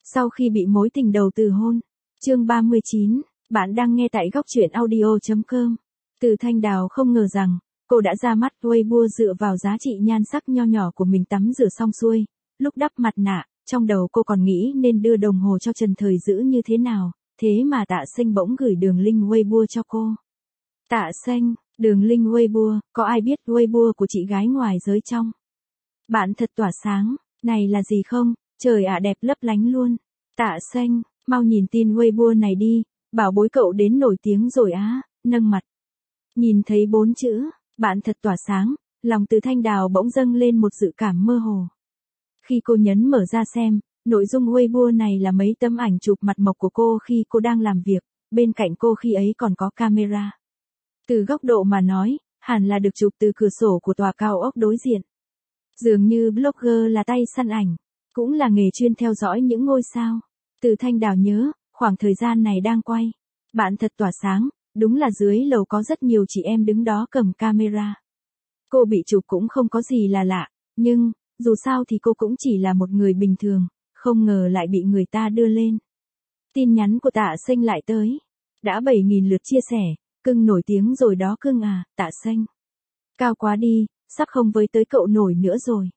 Sau khi bị mối tình đầu từ hôn. Chương 39, bạn đang nghe tại góc truyện audio.com. Từ Thanh Đào không ngờ rằng, cô đã ra mắt Weibo dựa vào giá trị nhan sắc nho nhỏ của mình tắm rửa xong xuôi. Lúc đắp mặt nạ, trong đầu cô còn nghĩ nên đưa đồng hồ cho Trần Thời Dữ như thế nào, thế mà Tạ Xanh bỗng gửi đường link Weibo cho cô. Tạ Xanh, đường link Weibo, có ai biết Weibo của chị gái ngoài giới trong? Bạn thật tỏa sáng, này là gì không, trời ạ đẹp lấp lánh luôn. Tạ Xanh, mau nhìn tin Weibo này đi, bảo bối cậu đến nổi tiếng rồi á, nâng mặt. Nhìn thấy 4 chữ, bạn thật tỏa sáng, lòng Từ Thanh Đào bỗng dâng lên một dự cảm mơ hồ. Khi cô nhấn mở ra xem, nội dung Weibo này là mấy tấm ảnh chụp mặt mộc của cô khi cô đang làm việc, bên cạnh cô khi ấy còn có camera. Từ góc độ mà nói, hẳn là được chụp từ cửa sổ của tòa cao ốc đối diện. Dường như blogger là tay săn ảnh, cũng là nghề chuyên theo dõi những ngôi sao. Từ Thanh Đào nhớ, khoảng thời gian này đang quay. Bạn thật tỏa sáng, đúng là dưới lầu có rất nhiều chị em đứng đó cầm camera. Cô bị chụp cũng không có gì là lạ, nhưng, dù sao thì cô cũng chỉ là một người bình thường, không ngờ lại bị người ta đưa lên. Tin nhắn của Tạ Xanh lại tới. Đã 7.000 lượt chia sẻ, cưng nổi tiếng rồi đó cưng à, Tạ Xanh. Cao quá đi, sắp không với tới cậu nổi nữa rồi.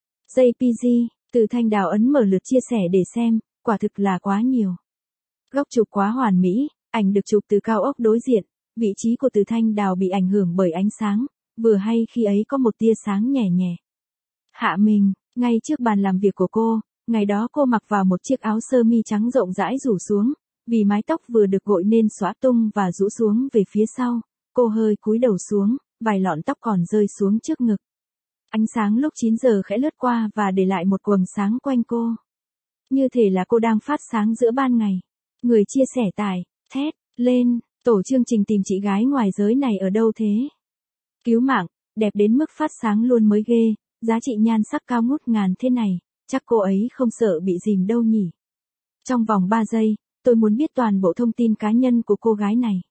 JPG, Từ Thanh Đào ấn mở lượt chia sẻ để xem, quả thực là quá nhiều. Góc chụp quá hoàn mỹ, ảnh được chụp từ cao ốc đối diện, vị trí của Từ Thanh Đào bị ảnh hưởng bởi ánh sáng, vừa hay khi ấy có một tia sáng nhẹ nhẹ. Hạ mình, ngay trước bàn làm việc của cô, ngày đó cô mặc vào một chiếc áo sơ mi trắng rộng rãi rủ xuống, vì mái tóc vừa được gội nên xõa tung và rũ xuống về phía sau, cô hơi cúi đầu xuống, vài lọn tóc còn rơi xuống trước ngực. Ánh sáng lúc 9 giờ khẽ lướt qua và để lại một quầng sáng quanh cô. Như thể là cô đang phát sáng giữa ban ngày. Người chia sẻ tải, thét, lên, tổ chương trình tìm chị gái ngoài giới này ở đâu thế? Cứu mạng, đẹp đến mức phát sáng luôn mới ghê, giá trị nhan sắc cao ngút ngàn thế này, chắc cô ấy không sợ bị dìm đâu nhỉ? Trong vòng 3 giây, tôi muốn biết toàn bộ thông tin cá nhân của cô gái này.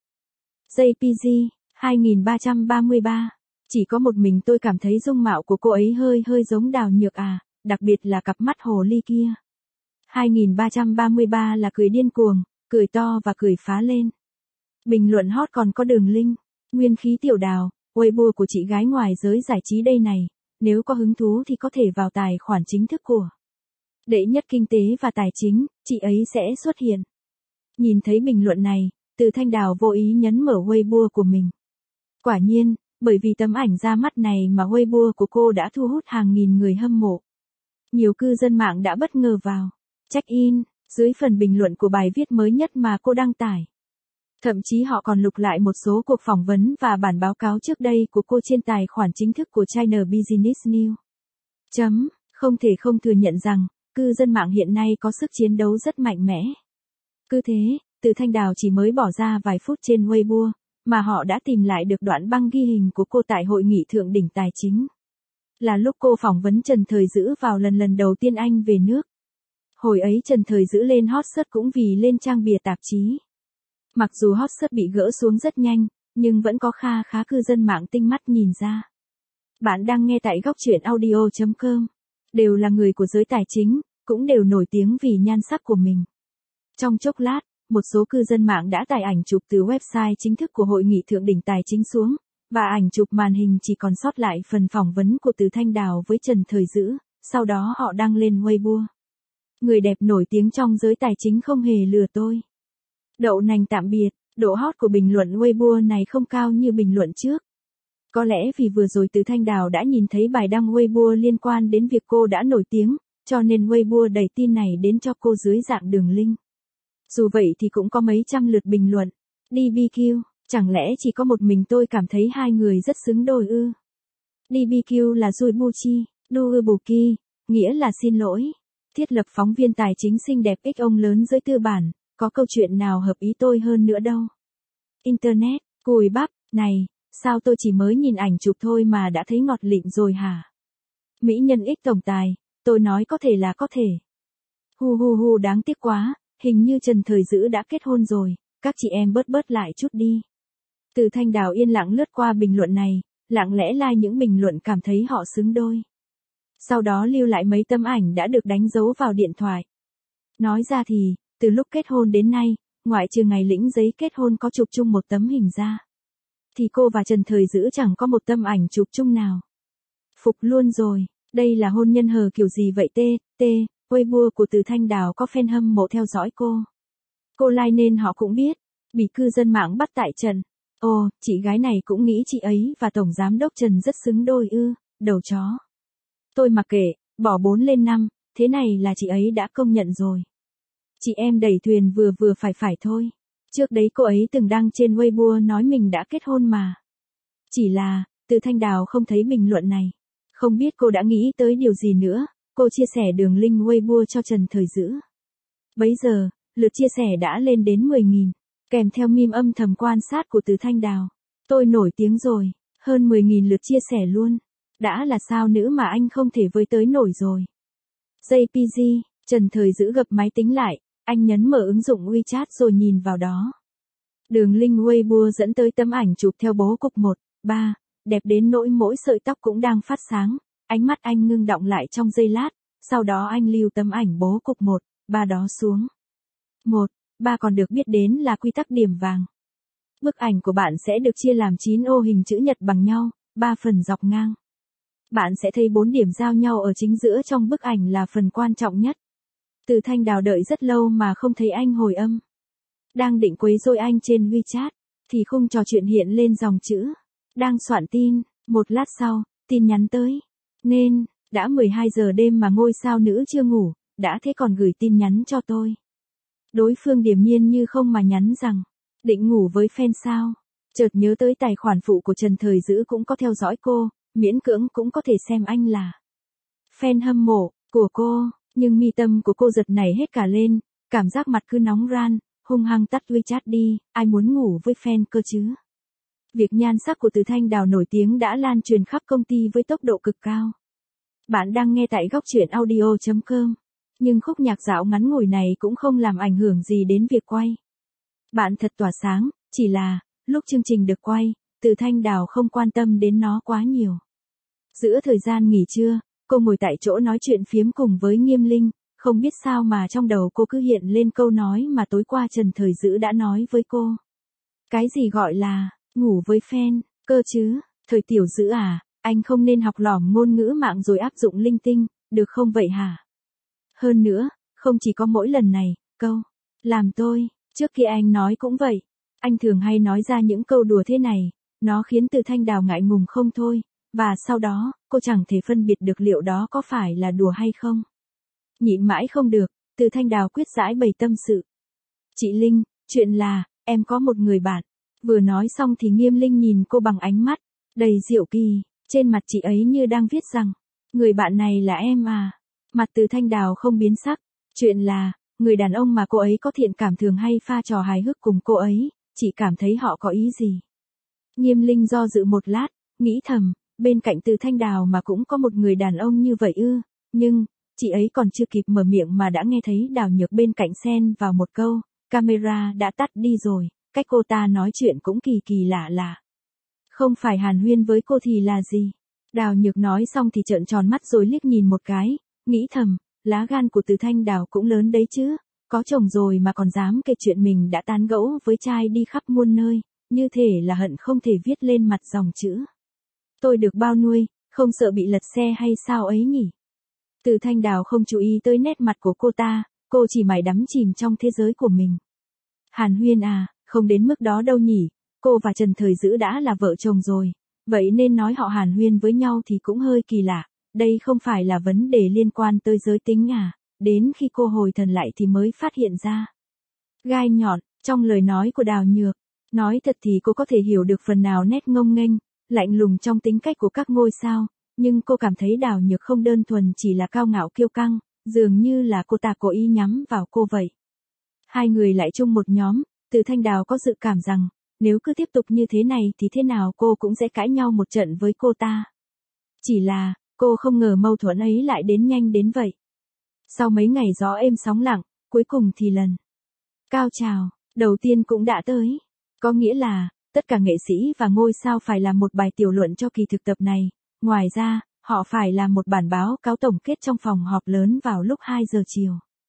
JPG, 2333. Chỉ có một mình tôi cảm thấy dung mạo của cô ấy hơi giống Đào Nhược à, đặc biệt là cặp mắt hồ ly kia. 2333 là cười điên cuồng, cười to và cười phá lên. Bình luận hot còn có đường link. Nguyên khí tiểu Đào, Weibo của chị gái ngoài giới giải trí đây này, nếu có hứng thú thì có thể vào tài khoản chính thức của Đệ Nhất Kinh tế và Tài chính, chị ấy sẽ xuất hiện. Nhìn thấy bình luận này, Từ Thanh Đào vô ý nhấn mở Weibo của mình. Quả nhiên, bởi vì tấm ảnh ra mắt này mà Weibo của cô đã thu hút hàng nghìn người hâm mộ. Nhiều cư dân mạng đã bất ngờ vào check-in dưới phần bình luận của bài viết mới nhất mà cô đăng tải. Thậm chí họ còn lục lại một số cuộc phỏng vấn và bản báo cáo trước đây của cô trên tài khoản chính thức của China Business News. Không thể không thừa nhận rằng, cư dân mạng hiện nay có sức chiến đấu rất mạnh mẽ. Cứ thế, Từ Thanh Đào chỉ mới bỏ ra vài phút trên Weibo, mà họ đã tìm lại được đoạn băng ghi hình của cô tại hội nghị thượng đỉnh tài chính. Là lúc cô phỏng vấn Trần Thời Dữ vào lần đầu tiên anh về nước. Hồi ấy Trần Thời Dữ lên hot search cũng vì lên trang bìa tạp chí. Mặc dù hot search bị gỡ xuống rất nhanh, nhưng vẫn có khá cư dân mạng tinh mắt nhìn ra. Bạn đang nghe tại góc truyện audio.com. Đều là người của giới tài chính, cũng đều nổi tiếng vì nhan sắc của mình. Trong chốc lát, một số cư dân mạng đã tải ảnh chụp từ website chính thức của hội nghị thượng đỉnh tài chính xuống, và ảnh chụp màn hình chỉ còn sót lại phần phỏng vấn của Từ Thanh Đào với Trần Thời Dữ, sau đó họ đăng lên Weibo. Người đẹp nổi tiếng trong giới tài chính không hề lừa tôi. Đậu nành tạm biệt, độ hot của bình luận Weibo này không cao như bình luận trước. Có lẽ vì vừa rồi Từ Thanh Đào đã nhìn thấy bài đăng Weibo liên quan đến việc cô đã nổi tiếng, cho nên Weibo đẩy tin này đến cho cô dưới dạng đường link. Dù vậy thì cũng có mấy trăm lượt bình luận. DBQ, chẳng lẽ chỉ có một mình tôi cảm thấy hai người rất xứng đôi ư? DBQ là Duibuchi, Duibuki, nghĩa là xin lỗi. Thiết lập phóng viên tài chính xinh đẹp ích ông lớn giới tư bản, có câu chuyện nào hợp ý tôi hơn nữa đâu. Internet, cùi bắp, này, sao tôi chỉ mới nhìn ảnh chụp thôi mà đã thấy ngọt lịm rồi hả? Mỹ nhân ích tổng tài, tôi nói có thể là có thể. Hu đáng tiếc quá, hình như Trần Thời Dữ đã kết hôn rồi, các chị em bớt lại chút đi. Từ Thanh Đào yên lặng lướt qua bình luận này, lặng lẽ like những bình luận cảm thấy họ xứng đôi. Sau đó lưu lại mấy tấm ảnh đã được đánh dấu vào điện thoại. Nói ra thì, từ lúc kết hôn đến nay, ngoại trừ ngày lĩnh giấy kết hôn có chụp chung một tấm hình ra, thì cô và Trần Thời Dữ chẳng có một tấm ảnh chụp chung nào. Phục luôn rồi, đây là hôn nhân hờ kiểu gì vậy Weibo của Từ Thanh Đào có fan hâm mộ theo dõi cô. Cô like nên họ cũng biết, bị cư dân mạng bắt tại trận. Ồ, chị gái này cũng nghĩ chị ấy và Tổng Giám đốc Trần rất xứng đôi ư, đầu chó. Tôi mặc kệ, bỏ 4 lên 5, thế này là chị ấy đã công nhận rồi. Chị em đẩy thuyền vừa vừa phải thôi. Trước đấy cô ấy từng đăng trên Weibo nói mình đã kết hôn mà. Chỉ là, Từ Thanh Đào không thấy bình luận này. Không biết cô đã nghĩ tới điều gì nữa, cô chia sẻ đường link Weibo cho Trần Thời Dữ. Bấy giờ, lượt chia sẻ đã lên đến 10.000, kèm theo meme âm thầm quan sát của Từ Thanh Đào. Tôi nổi tiếng rồi, hơn 10.000 lượt chia sẻ luôn. Đã là sao nữ mà anh không thể với tới nổi rồi. JPG, Trần Thời Dữ gập máy tính lại, anh nhấn mở ứng dụng WeChat rồi nhìn vào đó. Đường link Weibo dẫn tới tấm ảnh chụp theo bố cục 1, 3, đẹp đến nỗi mỗi sợi tóc cũng đang phát sáng. Ánh mắt anh ngưng đọng lại trong giây lát, sau đó anh lưu tấm ảnh bố cục 1, 3 đó xuống. 1, 3 còn được biết đến là quy tắc điểm vàng. Bức ảnh của bạn sẽ được chia làm 9 ô hình chữ nhật bằng nhau, 3 phần dọc ngang. Bạn sẽ thấy 4 điểm giao nhau ở chính giữa trong bức ảnh là phần quan trọng nhất. Từ Thanh Đào đợi rất lâu mà không thấy anh hồi âm. Đang định quấy rối anh trên WeChat, thì khung trò chuyện hiện lên dòng chữ. Đang soạn tin, một lát sau, tin nhắn tới. Nên, đã 12 giờ đêm mà ngôi sao nữ chưa ngủ, đã thế còn gửi tin nhắn cho tôi. Đối phương điềm nhiên như không mà nhắn rằng, định ngủ với fan sao. Chợt nhớ tới tài khoản phụ của Trần Thời Dữ cũng có theo dõi cô, miễn cưỡng cũng có thể xem anh là fan hâm mộ của cô, nhưng mi tâm của cô giật nảy hết cả lên, cảm giác mặt cứ nóng ran, hung hăng tắt WeChat đi, ai muốn ngủ với fan cơ chứ. Việc nhan sắc của Từ Thanh Đào nổi tiếng đã lan truyền khắp công ty với tốc độ cực cao. Bạn đang nghe tại góc truyện audio.com, nhưng khúc nhạc dạo ngắn ngủi này cũng không làm ảnh hưởng gì đến việc quay. Bạn thật tỏa sáng, chỉ là, lúc chương trình được quay, Từ Thanh Đào không quan tâm đến nó quá nhiều. Giữa thời gian nghỉ trưa, cô ngồi tại chỗ nói chuyện phiếm cùng với Nghiêm Linh, không biết sao mà trong đầu cô cứ hiện lên câu nói mà tối qua Trần Thời Dữ đã nói với cô. Cái gì gọi là, ngủ với fan, cơ chứ, Thời Tiểu Dữ à, anh không nên học lỏm ngôn ngữ mạng rồi áp dụng linh tinh, được không vậy hả? Hơn nữa, không chỉ có mỗi lần này, câu, làm tôi, trước kia anh nói cũng vậy, anh thường hay nói ra những câu đùa thế này, nó khiến Từ Thanh Đào ngại ngùng không thôi, và sau đó, cô chẳng thể phân biệt được liệu đó có phải là đùa hay không. Nhịn mãi không được, Từ Thanh Đào quyết giải bày tâm sự. Chị Linh, chuyện là, em có một người bạn. Vừa nói xong thì Nghiêm Linh nhìn cô bằng ánh mắt đầy diệu kỳ, trên mặt chị ấy như đang viết rằng, người bạn này là em à. Mặt Từ Thanh Đào không biến sắc, chuyện là, người đàn ông mà cô ấy có thiện cảm thường hay pha trò hài hước cùng cô ấy, chị cảm thấy họ có ý gì. Nghiêm Linh do dự một lát, nghĩ thầm, bên cạnh Từ Thanh Đào mà cũng có một người đàn ông như vậy ư, nhưng, chị ấy còn chưa kịp mở miệng mà đã nghe thấy Đào Nhược bên cạnh xen vào một câu, camera đã tắt đi rồi, cách cô ta nói chuyện cũng kỳ kỳ lạ lạ. Không phải hàn huyên với cô thì là gì? Đào Nhược nói xong thì trợn tròn mắt rồi liếc nhìn một cái, nghĩ thầm, lá gan của Từ Thanh Đào cũng lớn đấy chứ, có chồng rồi mà còn dám kể chuyện mình đã tán gẫu với trai đi khắp muôn nơi, như thể là hận không thể viết lên mặt dòng chữ. Tôi được bao nuôi, không sợ bị lật xe hay sao ấy nhỉ? Từ Thanh Đào không chú ý tới nét mặt của cô ta, cô chỉ mải đắm chìm trong thế giới của mình. Hàn huyên à, không đến mức đó đâu nhỉ, cô và Trần Thời Dữ đã là vợ chồng rồi, vậy nên nói họ hàn huyên với nhau thì cũng hơi kỳ lạ, đây không phải là vấn đề liên quan tới giới tính à, đến khi cô hồi thần lại thì mới phát hiện ra. Gai nhọn, trong lời nói của Đào Nhược, nói thật thì cô có thể hiểu được phần nào nét ngông nghênh, lạnh lùng trong tính cách của các ngôi sao, nhưng cô cảm thấy Đào Nhược không đơn thuần chỉ là cao ngạo kiêu căng, dường như là cô ta cố ý nhắm vào cô vậy. Hai người lại chung một nhóm, Từ Thanh Đào có dự cảm rằng, nếu cứ tiếp tục như thế này thì thế nào cô cũng sẽ cãi nhau một trận với cô ta. Chỉ là, cô không ngờ mâu thuẫn ấy lại đến nhanh đến vậy. Sau mấy ngày gió êm sóng lặng, cuối cùng thì lần cao trào đầu tiên cũng đã tới. Có nghĩa là, tất cả nghệ sĩ và ngôi sao phải làm một bài tiểu luận cho kỳ thực tập này. Ngoài ra, họ phải làm một bản báo cáo tổng kết trong phòng họp lớn vào lúc 2 giờ chiều.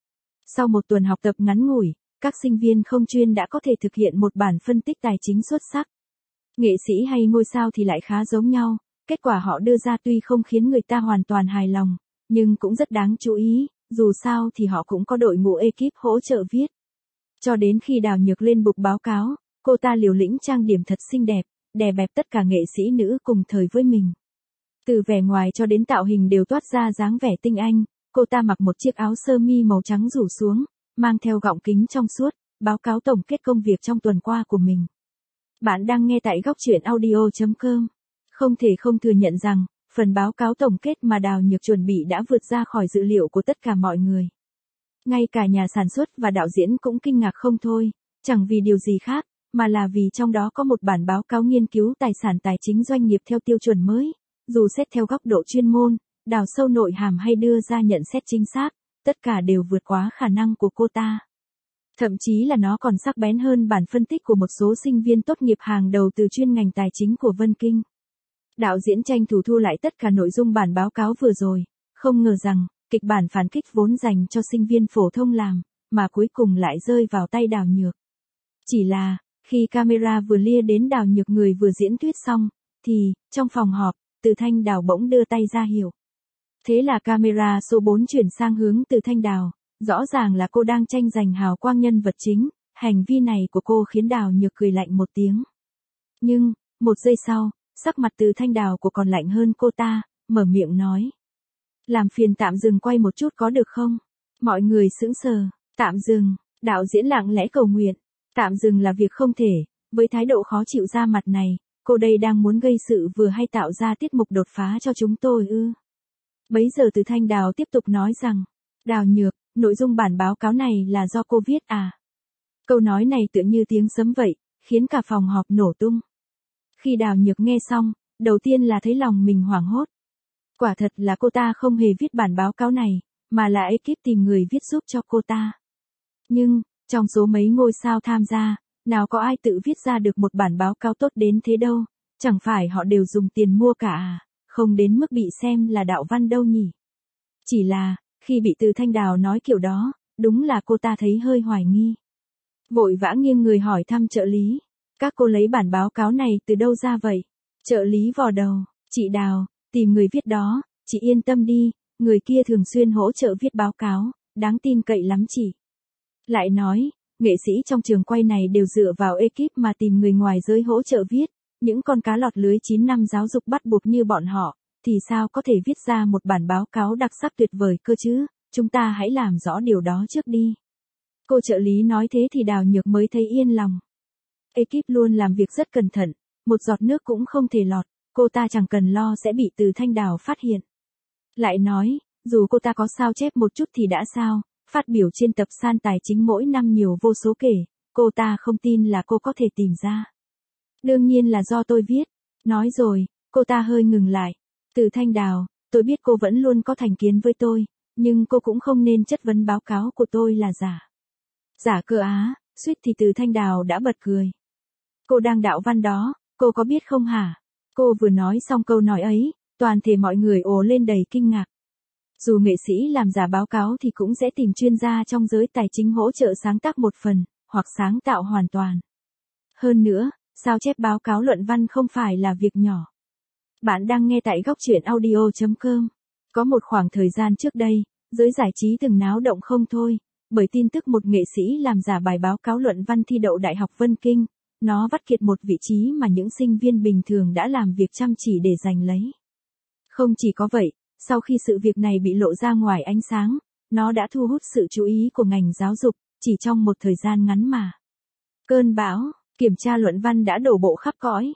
Sau một tuần học tập ngắn ngủi, các sinh viên không chuyên đã có thể thực hiện một bản phân tích tài chính xuất sắc. Nghệ sĩ hay ngôi sao thì lại khá giống nhau, kết quả họ đưa ra tuy không khiến người ta hoàn toàn hài lòng, nhưng cũng rất đáng chú ý, dù sao thì họ cũng có đội ngũ ekip hỗ trợ viết. Cho đến khi Đào Nhược lên bục báo cáo, cô ta liều lĩnh trang điểm thật xinh đẹp, đè bẹp tất cả nghệ sĩ nữ cùng thời với mình. Từ vẻ ngoài cho đến tạo hình đều toát ra dáng vẻ tinh anh, cô ta mặc một chiếc áo sơ mi màu trắng rủ xuống, mang theo gọng kính trong suốt, báo cáo tổng kết công việc trong tuần qua của mình. Bạn đang nghe tại góc truyện audio.com. Không thể không thừa nhận rằng, phần báo cáo tổng kết mà Đào Nhược chuẩn bị đã vượt ra khỏi dự liệu của tất cả mọi người. Ngay cả nhà sản xuất và đạo diễn cũng kinh ngạc không thôi, chẳng vì điều gì khác, mà là vì trong đó có một bản báo cáo nghiên cứu tài sản tài chính doanh nghiệp theo tiêu chuẩn mới. Dù xét theo góc độ chuyên môn, đào sâu nội hàm hay đưa ra nhận xét chính xác, tất cả đều vượt quá khả năng của cô ta. Thậm chí là nó còn sắc bén hơn bản phân tích của một số sinh viên tốt nghiệp hàng đầu từ chuyên ngành tài chính của Vân Kinh. Đạo diễn tranh thủ thu lại tất cả nội dung bản báo cáo vừa rồi, không ngờ rằng, kịch bản phản kích vốn dành cho sinh viên phổ thông làm, mà cuối cùng lại rơi vào tay Đào Nhược. Chỉ là, khi camera vừa lia đến Đào Nhược người vừa diễn thuyết xong, thì, trong phòng họp, Từ Thanh Đào bỗng đưa tay ra hiệu. Thế là camera số 4 chuyển sang hướng Từ Thanh Đào, rõ ràng là cô đang tranh giành hào quang nhân vật chính, hành vi này của cô khiến Đào Nhược cười lạnh một tiếng. Nhưng, một giây sau, sắc mặt Từ Thanh Đào của còn lạnh hơn cô ta, mở miệng nói. Làm phiền tạm dừng quay một chút có được không? Mọi người sững sờ, tạm dừng, đạo diễn lặng lẽ cầu nguyện, tạm dừng là việc không thể, với thái độ khó chịu ra mặt này, cô đây đang muốn gây sự vừa hay tạo ra tiết mục đột phá cho chúng tôi ư. Bấy giờ Từ Thanh Đào tiếp tục nói rằng, Đào Nhược, nội dung bản báo cáo này là do cô viết à? Câu nói này tựa như tiếng sấm vậy, khiến cả phòng họp nổ tung. Khi Đào Nhược nghe xong, đầu tiên là thấy lòng mình hoảng hốt. Quả thật là cô ta không hề viết bản báo cáo này, mà là ekip tìm người viết giúp cho cô ta. Nhưng, trong số mấy ngôi sao tham gia, nào có ai tự viết ra được một bản báo cáo tốt đến thế đâu, chẳng phải họ đều dùng tiền mua cả à, không đến mức bị xem là đạo văn đâu nhỉ. Chỉ là, khi bị Từ Thanh Đào nói kiểu đó, đúng là cô ta thấy hơi hoài nghi. Vội vã nghiêng người hỏi thăm trợ lý, các cô lấy bản báo cáo này từ đâu ra vậy? Trợ lý vò đầu, chị Đào, tìm người viết đó, chị yên tâm đi, người kia thường xuyên hỗ trợ viết báo cáo, đáng tin cậy lắm chị. Lại nói, nghệ sĩ trong trường quay này đều dựa vào ekip mà tìm người ngoài giới hỗ trợ viết, những con cá lọt lưới 9 năm giáo dục bắt buộc như bọn họ, thì sao có thể viết ra một bản báo cáo đặc sắc tuyệt vời cơ chứ, chúng ta hãy làm rõ điều đó trước đi. Cô trợ lý nói thế thì Đào Nhược mới thấy yên lòng. Ekip luôn làm việc rất cẩn thận, một giọt nước cũng không thể lọt, cô ta chẳng cần lo sẽ bị Từ Thanh Đào phát hiện. Lại nói, dù cô ta có sao chép một chút thì đã sao, phát biểu trên tập san tài chính mỗi năm nhiều vô số kể, cô ta không tin là cô có thể tìm ra. Đương nhiên là do tôi viết. Nói rồi, cô ta hơi ngừng lại. Từ Thanh Đào, tôi biết cô vẫn luôn có thành kiến với tôi, nhưng cô cũng không nên chất vấn báo cáo của tôi là giả. Giả cơ á, suýt thì Từ Thanh Đào đã bật cười. Cô đang đạo văn đó, cô có biết không hả? Cô vừa nói xong câu nói ấy, toàn thể mọi người ồ lên đầy kinh ngạc. Dù nghệ sĩ làm giả báo cáo thì cũng sẽ tìm chuyên gia trong giới tài chính hỗ trợ sáng tác một phần, hoặc sáng tạo hoàn toàn. Hơn nữa, sao chép báo cáo luận văn không phải là việc nhỏ. Bạn đang nghe tại góc truyện audio.com. Có một khoảng thời gian trước đây, giới giải trí từng náo động không thôi, bởi tin tức một nghệ sĩ làm giả bài báo cáo luận văn thi đậu Đại học Vân Kinh, nó vắt kiệt một vị trí mà những sinh viên bình thường đã làm việc chăm chỉ để giành lấy. Không chỉ có vậy, sau khi sự việc này bị lộ ra ngoài ánh sáng, nó đã thu hút sự chú ý của ngành giáo dục, chỉ trong một thời gian ngắn mà. Cơn bão, kiểm tra luận văn đã đổ bộ khắp cõi.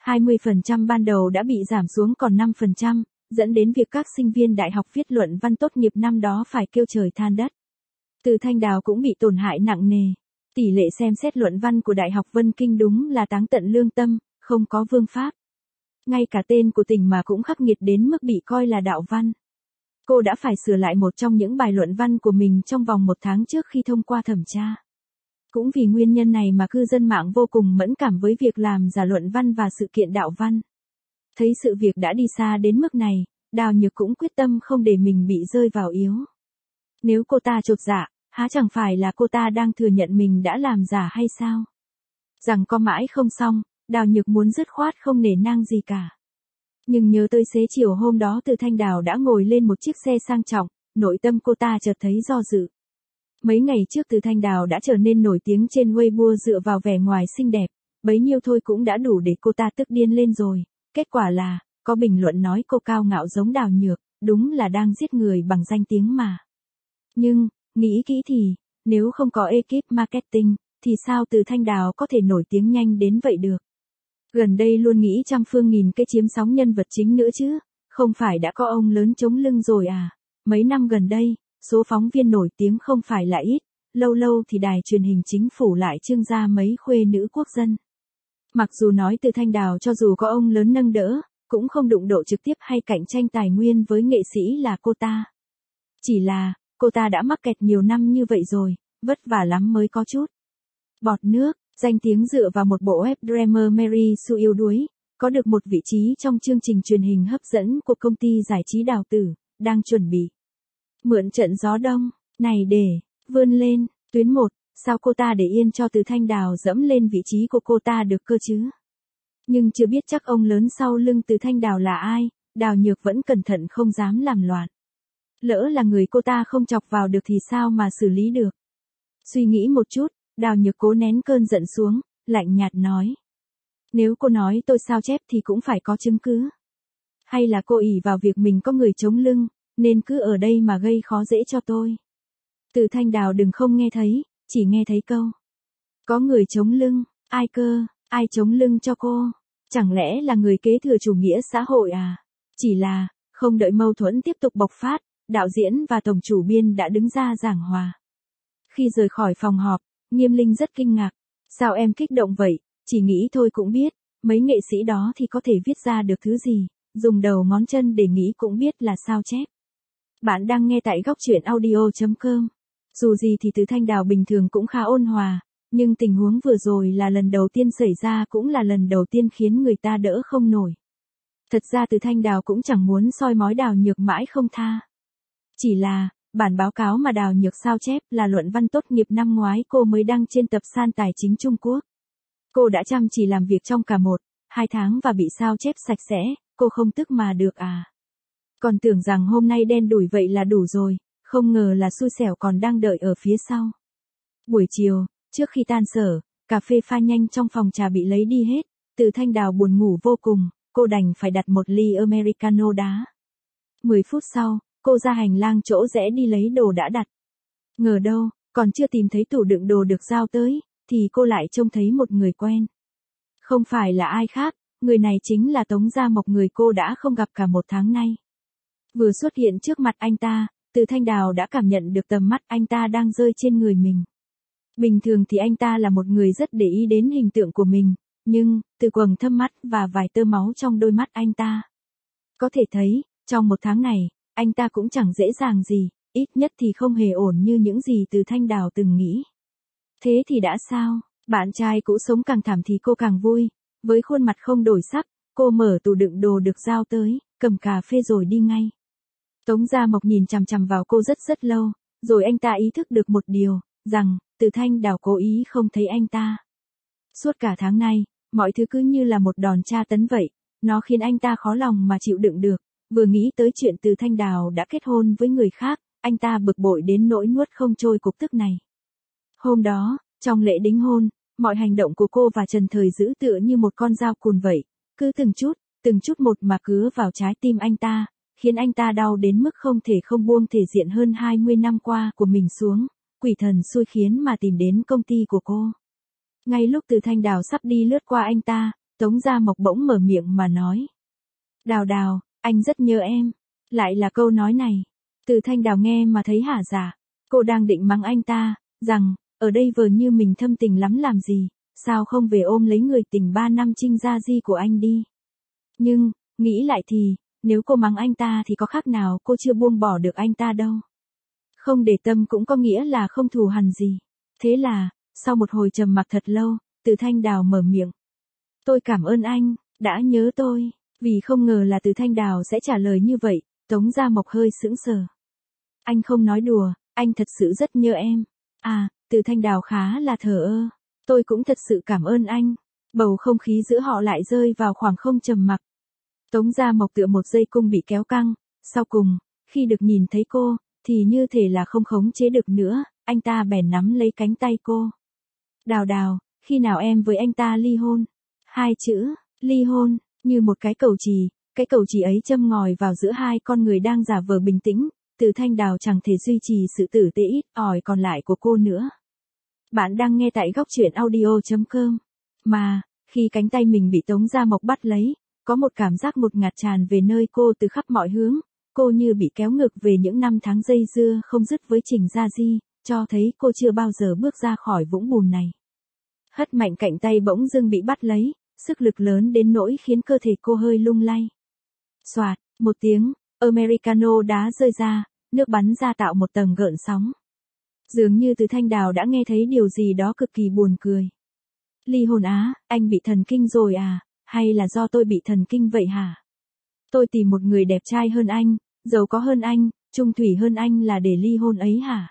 20% ban đầu đã bị giảm xuống còn 5%, dẫn đến việc các sinh viên đại học viết luận văn tốt nghiệp năm đó phải kêu trời than đất. Từ Thanh Đào cũng bị tổn hại nặng nề. Tỷ lệ xem xét luận văn của Đại học Vân Kinh đúng là táng tận lương tâm, không có vương pháp. Ngay cả tên của tỉnh mà cũng khắc nghiệt đến mức bị coi là đạo văn. Cô đã phải sửa lại một trong những bài luận văn của mình trong vòng 1 tháng trước khi thông qua thẩm tra. Cũng vì nguyên nhân này mà cư dân mạng vô cùng mẫn cảm với việc làm giả luận văn và sự kiện đạo văn. Thấy sự việc đã đi xa đến mức này, Đào Nhược cũng quyết tâm không để mình bị rơi vào yếu. Nếu cô ta chột dạ, Há chẳng phải là cô ta đang thừa nhận mình đã làm giả hay sao? Rằng có mãi không xong, Đào Nhược muốn dứt khoát không nể nang gì cả. Nhưng nhớ tới xế chiều hôm đó Từ Thanh Đào đã ngồi lên một chiếc xe sang trọng, nội tâm cô ta chợt thấy do dự. Mấy ngày trước Từ Thanh Đào đã trở nên nổi tiếng trên Weibo dựa vào vẻ ngoài xinh đẹp, bấy nhiêu thôi cũng đã đủ để cô ta tức điên lên rồi. Kết quả là, có bình luận nói cô cao ngạo giống Đào Nhược, đúng là đang giết người bằng danh tiếng mà. Nhưng, nghĩ kỹ thì, nếu không có ekip marketing, thì sao Từ Thanh Đào có thể nổi tiếng nhanh đến vậy được? Gần đây luôn nghĩ trăm phương nghìn cái chiếm sóng nhân vật chính nữa chứ, không phải đã có ông lớn chống lưng rồi à? Mấy năm gần đây, số phóng viên nổi tiếng không phải là ít, lâu lâu thì đài truyền hình chính phủ lại trưng ra mấy khuê nữ quốc dân. Mặc dù nói Từ Thanh Đào cho dù có ông lớn nâng đỡ, cũng không đụng độ trực tiếp hay cạnh tranh tài nguyên với nghệ sĩ là cô ta. Chỉ là, cô ta đã mắc kẹt nhiều năm như vậy rồi, vất vả lắm mới có chút bọt nước, danh tiếng dựa vào một bộ web drama Mary Sue yếu đuối, có được một vị trí trong chương trình truyền hình hấp dẫn của công ty giải trí Đào Tử, đang chuẩn bị mượn trận gió đông này để vươn lên tuyến 1, sao cô ta để yên cho Từ Thanh Đào dẫm lên vị trí của cô ta được cơ chứ? Nhưng chưa biết chắc ông lớn sau lưng Từ Thanh Đào là ai, Đào Nhược vẫn cẩn thận không dám làm loạn. Lỡ là người cô ta không chọc vào được thì sao mà xử lý được? Suy nghĩ một chút, Đào Nhược cố nén cơn giận xuống, lạnh nhạt nói. Nếu cô nói tôi sao chép thì cũng phải có chứng cứ. Hay là cô ỷ vào việc mình có người chống lưng, nên cứ ở đây mà gây khó dễ cho tôi. Từ Thanh Đào đừng không nghe thấy, chỉ nghe thấy câu. Có người chống lưng, ai cơ, ai chống lưng cho cô? Chẳng lẽ là người kế thừa chủ nghĩa xã hội à? Chỉ là, không đợi mâu thuẫn tiếp tục bộc phát, đạo diễn và tổng chủ biên đã đứng ra giảng hòa. Khi rời khỏi phòng họp, Nghiêm Linh rất kinh ngạc. Sao em kích động vậy? Chỉ nghĩ thôi cũng biết, mấy nghệ sĩ đó thì có thể viết ra được thứ gì, dùng đầu ngón chân để nghĩ cũng biết là sao chép. Bạn đang nghe tại góc truyện audio.com. Dù gì thì Từ Thanh Đào bình thường cũng khá ôn hòa, nhưng tình huống vừa rồi là lần đầu tiên xảy ra cũng là lần đầu tiên khiến người ta đỡ không nổi. Thật ra Từ Thanh Đào cũng chẳng muốn soi mói Đào Nhược mãi không tha. Chỉ là, bản báo cáo mà Đào Nhược sao chép là luận văn tốt nghiệp năm ngoái cô mới đăng trên tập San Tài chính Trung Quốc. Cô đã chăm chỉ làm việc trong cả 1-2 tháng và bị sao chép sạch sẽ, cô không tức mà được à? Còn tưởng rằng hôm nay đen đủi vậy là đủ rồi, không ngờ là xui xẻo còn đang đợi ở phía sau. Buổi chiều, trước khi tan sở, cà phê pha nhanh trong phòng trà bị lấy đi hết, Từ Thanh Đào buồn ngủ vô cùng, cô đành phải đặt một ly Americano đá. 10 phút sau, cô ra hành lang chỗ rẽ đi lấy đồ đã đặt. Ngờ đâu, còn chưa tìm thấy tủ đựng đồ được giao tới, thì cô lại trông thấy một người quen. Không phải là ai khác, người này chính là Tống Gia Mộc, người cô đã không gặp cả 1 tháng nay. Vừa xuất hiện trước mặt anh ta, Từ Thanh Đào đã cảm nhận được tầm mắt anh ta đang rơi trên người mình. Bình thường thì anh ta là một người rất để ý đến hình tượng của mình, nhưng, từ quầng thâm mắt và vài tơ máu trong đôi mắt anh ta, có thể thấy, trong 1 tháng này, anh ta cũng chẳng dễ dàng gì, ít nhất thì không hề ổn như những gì Từ Thanh Đào từng nghĩ. Thế thì đã sao, bạn trai cũ sống càng thảm thì cô càng vui, với khuôn mặt không đổi sắc, cô mở tủ đựng đồ được giao tới, cầm cà phê rồi đi ngay. Tống Gia Mộc nhìn chằm chằm vào cô rất lâu, rồi anh ta ý thức được một điều, rằng, Từ Thanh Đào cố ý không thấy anh ta. Suốt cả tháng nay, mọi thứ cứ như là một đòn tra tấn vậy, nó khiến anh ta khó lòng mà chịu đựng được, vừa nghĩ tới chuyện Từ Thanh Đào đã kết hôn với người khác, anh ta bực bội đến nỗi nuốt không trôi cục tức này. Hôm đó, trong lễ đính hôn, mọi hành động của cô và Trần Thời Dữ tựa như một con dao cùn vậy, cứ từng chút một mà cứa vào trái tim anh ta, khiến anh ta đau đến mức không thể không buông thể diện hơn 20 năm qua của mình xuống, quỷ thần xui khiến mà tìm đến công ty của cô. Ngay lúc Từ Thanh Đào sắp đi lướt qua anh ta, Tống Gia Mộc bỗng mở miệng mà nói. Đào Đào, anh rất nhớ em. Lại là câu nói này. Từ Thanh Đào nghe mà thấy hả dạ. Cô đang định mắng anh ta, rằng, ở đây vờ như mình thâm tình lắm làm gì, sao không về ôm lấy người tình 3 năm Trinh Gia Di của anh đi. Nhưng, nghĩ lại thì, nếu cô mắng anh ta thì có khác nào cô chưa buông bỏ được anh ta đâu. Không để tâm cũng có nghĩa là không thù hằn gì. Thế là, sau một hồi trầm mặc thật lâu, Từ Thanh Đào mở miệng. Tôi cảm ơn anh, đã nhớ tôi. Vì không ngờ là Từ Thanh Đào sẽ trả lời như vậy, Tống Gia Mộc hơi sững sờ. Anh không nói đùa, anh thật sự rất nhớ em. À, Từ Thanh Đào khá là thờ ơ. Tôi cũng thật sự cảm ơn anh. Bầu không khí giữa họ lại rơi vào khoảng không trầm mặc. Tống Gia Mộc tựa một dây cung bị kéo căng. Sau cùng, khi được nhìn thấy cô, thì như thể là không khống chế được nữa, anh ta bèn nắm lấy cánh tay cô. Đào Đào, khi nào em với anh ta ly hôn? Hai chữ, ly hôn, như một cái cầu chì, cái cầu chì ấy châm ngòi vào giữa hai con người đang giả vờ bình tĩnh, Từ Thanh Đào chẳng thể duy trì sự tử tế ít ỏi còn lại của cô nữa. Bạn đang nghe tại góc truyện audio.com. Mà, khi cánh tay mình bị Tống Gia Mộc bắt lấy, có một cảm giác ngột ngạt tràn về nơi cô từ khắp mọi hướng, cô như bị kéo ngược về những năm tháng dây dưa không dứt với Trình Gia Di, cho thấy cô chưa bao giờ bước ra khỏi vũng bùn này. Hất mạnh cạnh tay bỗng dưng bị bắt lấy, sức lực lớn đến nỗi khiến cơ thể cô hơi lung lay. Xoạt, một tiếng, Americano đá rơi ra, nước bắn ra tạo một tầng gợn sóng. Dường như Từ Thanh Đào đã nghe thấy điều gì đó cực kỳ buồn cười. Ly hôn á, anh bị thần kinh rồi à, hay là do tôi bị thần kinh vậy hả? Tôi tìm một người đẹp trai hơn anh, giàu có hơn anh, trung thủy hơn anh là để ly hôn ấy hả?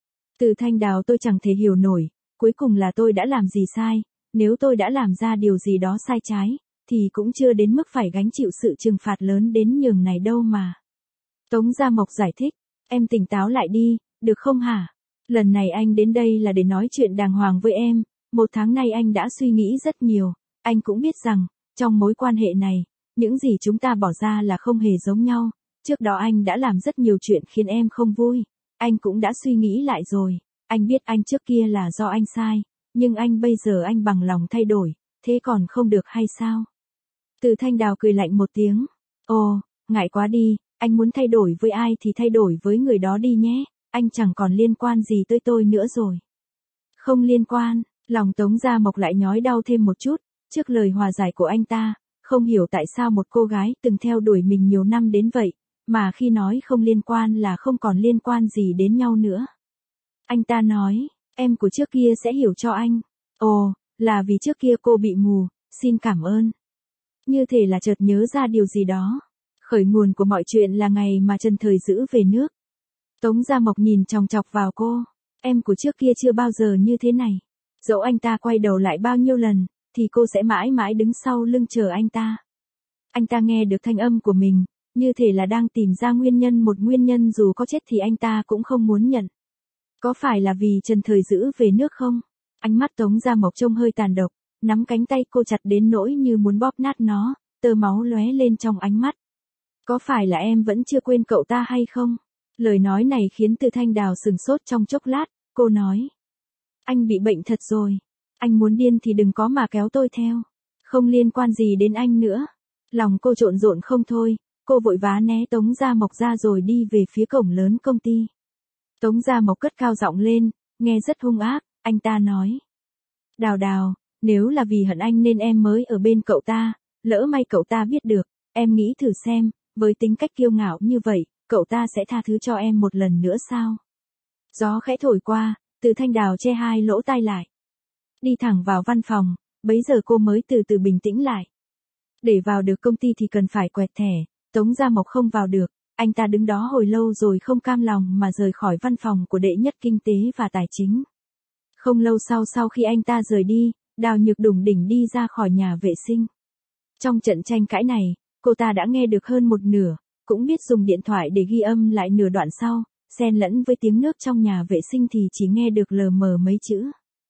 Từ Thanh Đào, tôi chẳng thể hiểu nổi, cuối cùng là tôi đã làm gì sai, nếu tôi đã làm ra điều gì đó sai trái, thì cũng chưa đến mức phải gánh chịu sự trừng phạt lớn đến nhường này đâu mà. Tống Gia Mộc giải thích, em tỉnh táo lại đi, được không hả? Lần này anh đến đây là để nói chuyện đàng hoàng với em, 1 tháng nay anh đã suy nghĩ rất nhiều, anh cũng biết rằng, trong mối quan hệ này, những gì chúng ta bỏ ra là không hề giống nhau, trước đó anh đã làm rất nhiều chuyện khiến em không vui, anh cũng đã suy nghĩ lại rồi, anh biết anh trước kia là do anh sai, nhưng anh bây giờ anh bằng lòng thay đổi, thế còn không được hay sao? Từ Thanh Đào cười lạnh một tiếng, ồ, ngại quá đi, anh muốn thay đổi với ai thì thay đổi với người đó đi nhé, anh chẳng còn liên quan gì tới tôi nữa rồi. Không liên quan, lòng Tống Gia Mộc lại nhói đau thêm một chút, trước lời hòa giải của anh ta, không hiểu tại sao một cô gái từng theo đuổi mình nhiều năm đến vậy, mà khi nói không liên quan là không còn liên quan gì đến nhau nữa. Anh ta nói, em của trước kia sẽ hiểu cho anh. Ồ, là vì trước kia cô bị mù, xin cảm ơn. Như thể là chợt nhớ ra điều gì đó. Khởi nguồn của mọi chuyện là ngày mà Trần Thời Dữ về nước. Tống Gia Mộc nhìn chòng chọc vào cô, em của trước kia chưa bao giờ như thế này. Dẫu anh ta quay đầu lại bao nhiêu lần, thì cô sẽ mãi mãi đứng sau lưng chờ anh ta. Anh ta nghe được thanh âm của mình, như thể là đang tìm ra một nguyên nhân dù có chết thì anh ta cũng không muốn nhận. Có phải là vì Trần Thời Dữ về nước không? Ánh mắt Tống Gia Mộc trông hơi tàn độc, nắm cánh tay cô chặt đến nỗi như muốn bóp nát nó, tơ máu lóe lên trong ánh mắt. Có phải là em vẫn chưa quên cậu ta hay không? Lời nói này khiến Từ Thanh Đào sừng sốt trong chốc lát, cô nói. Anh bị bệnh thật rồi. Anh muốn điên thì đừng có mà kéo tôi theo. Không liên quan gì đến anh nữa. Lòng cô trộn rộn không thôi, cô vội vã né Tống Gia Mộc ra rồi đi về phía cổng lớn công ty. Tống Gia Mộc cất cao giọng lên, nghe rất hung ác, anh ta nói. Đào Đào, nếu là vì hận anh nên em mới ở bên cậu ta, lỡ may cậu ta biết được, em nghĩ thử xem, với tính cách kiêu ngạo như vậy, cậu ta sẽ tha thứ cho em một lần nữa sao? Gió khẽ thổi qua, Từ Thanh Đào che hai lỗ tai lại. Đi thẳng vào văn phòng, bấy giờ cô mới từ từ bình tĩnh lại. Để vào được công ty thì cần phải quẹt thẻ, Tống Gia Mộc không vào được, anh ta đứng đó hồi lâu rồi không cam lòng mà rời khỏi văn phòng của đệ nhất kinh tế và tài chính. Không lâu sau khi anh ta rời đi, Đào Nhược đủng đỉnh đi ra khỏi nhà vệ sinh. Trong trận tranh cãi này, cô ta đã nghe được hơn một nửa, cũng biết dùng điện thoại để ghi âm lại nửa đoạn sau, xen lẫn với tiếng nước trong nhà vệ sinh thì chỉ nghe được lờ mờ mấy chữ.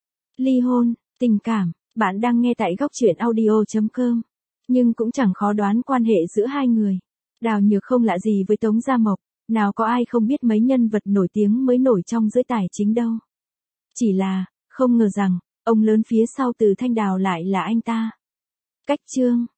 Ly hôn, tình cảm, bạn đang nghe tại góc truyện audio.com. Nhưng cũng chẳng khó đoán quan hệ giữa hai người. Đào Nhược không lạ gì với Tống Gia Mộc, nào có ai không biết mấy nhân vật nổi tiếng mới nổi trong giới tài chính đâu. Chỉ là, không ngờ rằng, ông lớn phía sau Từ Thanh Đào lại là anh ta. Cách chương